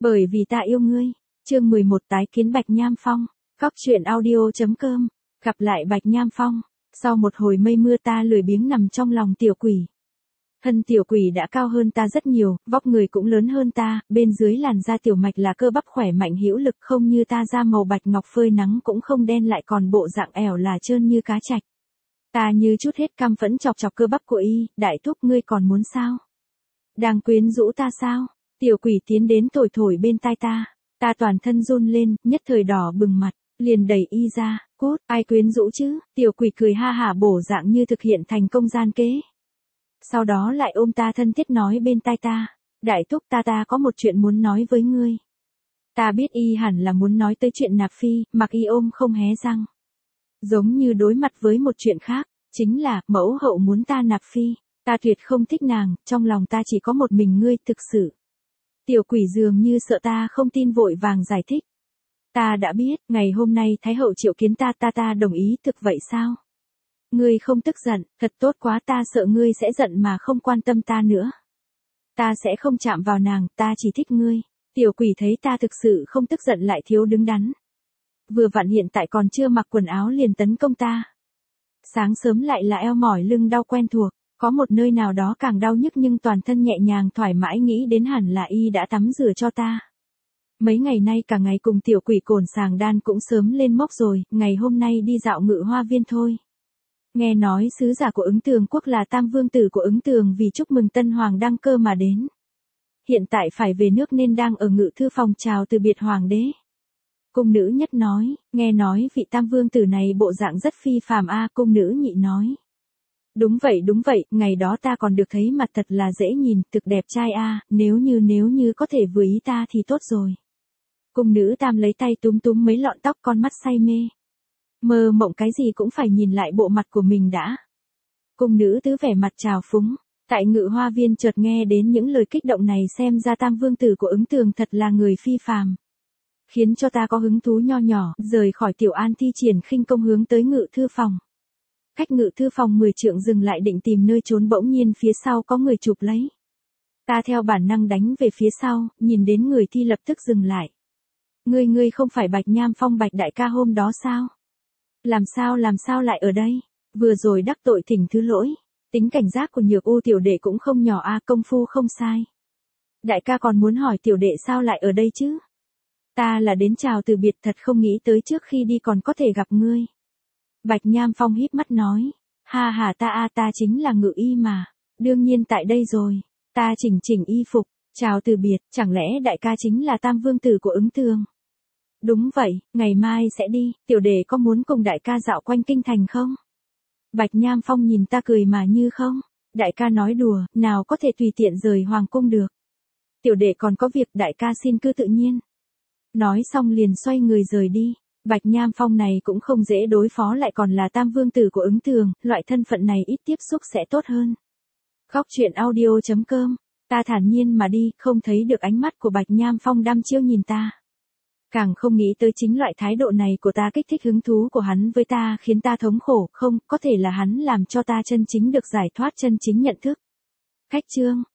Bởi vì ta yêu ngươi. Chương 11 tái kiến Bạch Nham Phong. Cóc truyện audio.com. Gặp lại Bạch Nham Phong. Sau một hồi mây mưa ta lười biếng nằm trong lòng tiểu quỷ. Thân tiểu quỷ đã cao hơn ta rất nhiều, vóc người cũng lớn hơn ta, bên dưới làn da tiểu mạch là cơ bắp khỏe mạnh hữu lực, không như ta da màu bạch ngọc phơi nắng cũng không đen, lại còn bộ dạng ẻo là trơn như cá trạch. Ta như chút hết căm phẫn chọc chọc cơ bắp của y, đại thúc ngươi còn muốn sao? Đang quyến rũ ta sao? Tiểu quỷ tiến đến thổi thổi bên tai ta. Ta toàn thân run lên, nhất thời đỏ bừng mặt, liền đẩy y ra, cút, ai quyến rũ chứ? Tiểu quỷ cười ha hả bổ dạng như thực hiện thành công gian kế. Sau đó lại ôm ta thân thiết nói bên tai ta, đại thúc ta có một chuyện muốn nói với ngươi. Ta biết y hẳn là muốn nói tới chuyện nạp phi, mặc y ôm không hé răng. Giống như đối mặt với một chuyện khác, chính là mẫu hậu muốn ta nạp phi, ta tuyệt không thích nàng, trong lòng ta chỉ có một mình ngươi thực sự. Tiểu quỷ dường như sợ ta không tin vội vàng giải thích. Ta đã biết, ngày hôm nay Thái hậu triệu kiến ta đồng ý thực vậy sao? Ngươi không tức giận, thật tốt quá, ta sợ ngươi sẽ giận mà không quan tâm ta nữa. Ta sẽ không chạm vào nàng, ta chỉ thích ngươi. Tiểu quỷ thấy ta thực sự không tức giận lại thiếu đứng đắn. Vừa vặn hiện tại còn chưa mặc quần áo liền tấn công ta. Sáng sớm lại là eo mỏi lưng đau quen thuộc, có một nơi nào đó càng đau nhức nhưng toàn thân nhẹ nhàng thoải mái, nghĩ đến hẳn là y đã tắm rửa cho ta. Mấy ngày nay cả ngày cùng tiểu quỷ cồn sàng đan cũng sớm lên mốc rồi, ngày hôm nay đi dạo Ngự Hoa Viên thôi. Nghe nói sứ giả của Ứng Tường quốc là Tam Vương tử của Ứng Tường vì chúc mừng Tân Hoàng đăng cơ mà đến. Hiện tại phải về nước nên đang ở ngự thư phòng chào từ biệt Hoàng đế. Cung nữ nhất nói, nghe nói vị Tam Vương tử này bộ dạng rất phi phàm a. Cung nữ nhị nói. Đúng vậy, ngày đó ta còn được thấy mặt thật là dễ nhìn, thực đẹp trai a, nếu như có thể vừa ý ta thì tốt rồi. Cung nữ tam lấy tay túm túm mấy lọn tóc, con mắt say mê. Mơ mộng cái gì cũng phải nhìn lại bộ mặt của mình đã. Cung nữ tứ vẻ mặt trào phúng, tại Ngự Hoa Viên chợt nghe đến những lời kích động này, xem ra Tam Vương tử của Ứng Tường thật là người phi phàm. Khiến cho ta có hứng thú nho nhỏ, rời khỏi Tiểu An thi triển khinh công hướng tới ngự thư phòng. Cách ngự thư phòng 10 trượng dừng lại định tìm nơi trốn, bỗng nhiên phía sau có người chụp lấy. Ta theo bản năng đánh về phía sau, nhìn đến người thi lập tức dừng lại. Ngươi không phải Bạch Nham Phong Bạch đại ca hôm đó sao? Làm sao lại ở đây? Vừa rồi đắc tội thỉnh thứ lỗi. Tính cảnh giác của Nhược U tiểu đệ cũng không nhỏ a, công phu không sai. Đại ca còn muốn hỏi tiểu đệ sao lại ở đây chứ? Ta là đến chào từ biệt, thật không nghĩ tới trước khi đi còn có thể gặp ngươi. Bạch Nham Phong híp mắt nói, ha ta chính là Ngự Y mà, đương nhiên tại đây rồi. Ta chỉnh y phục, chào từ biệt, chẳng lẽ đại ca chính là Tam Vương tử của Ứng Tường? Đúng vậy, ngày mai sẽ đi, tiểu đệ có muốn cùng đại ca dạo quanh kinh thành không? Bạch Nham Phong nhìn ta cười mà như không, đại ca nói đùa, nào có thể tùy tiện rời hoàng cung được. Tiểu đệ còn có việc, đại ca xin cứ tự nhiên. Nói xong liền xoay người rời đi. Bạch Nham Phong này cũng không dễ đối phó, lại còn là Tam Vương tử của Ứng Tường, loại thân phận này ít tiếp xúc sẽ tốt hơn. Cóc truyện audio.com. Ta thản nhiên mà đi, không thấy được ánh mắt của Bạch Nham Phong đăm chiêu nhìn ta. Càng không nghĩ tới chính loại thái độ này của ta kích thích hứng thú của hắn với ta, khiến ta thống khổ, không, có thể là hắn làm cho ta chân chính được giải thoát, chân chính nhận thức. Khách chương.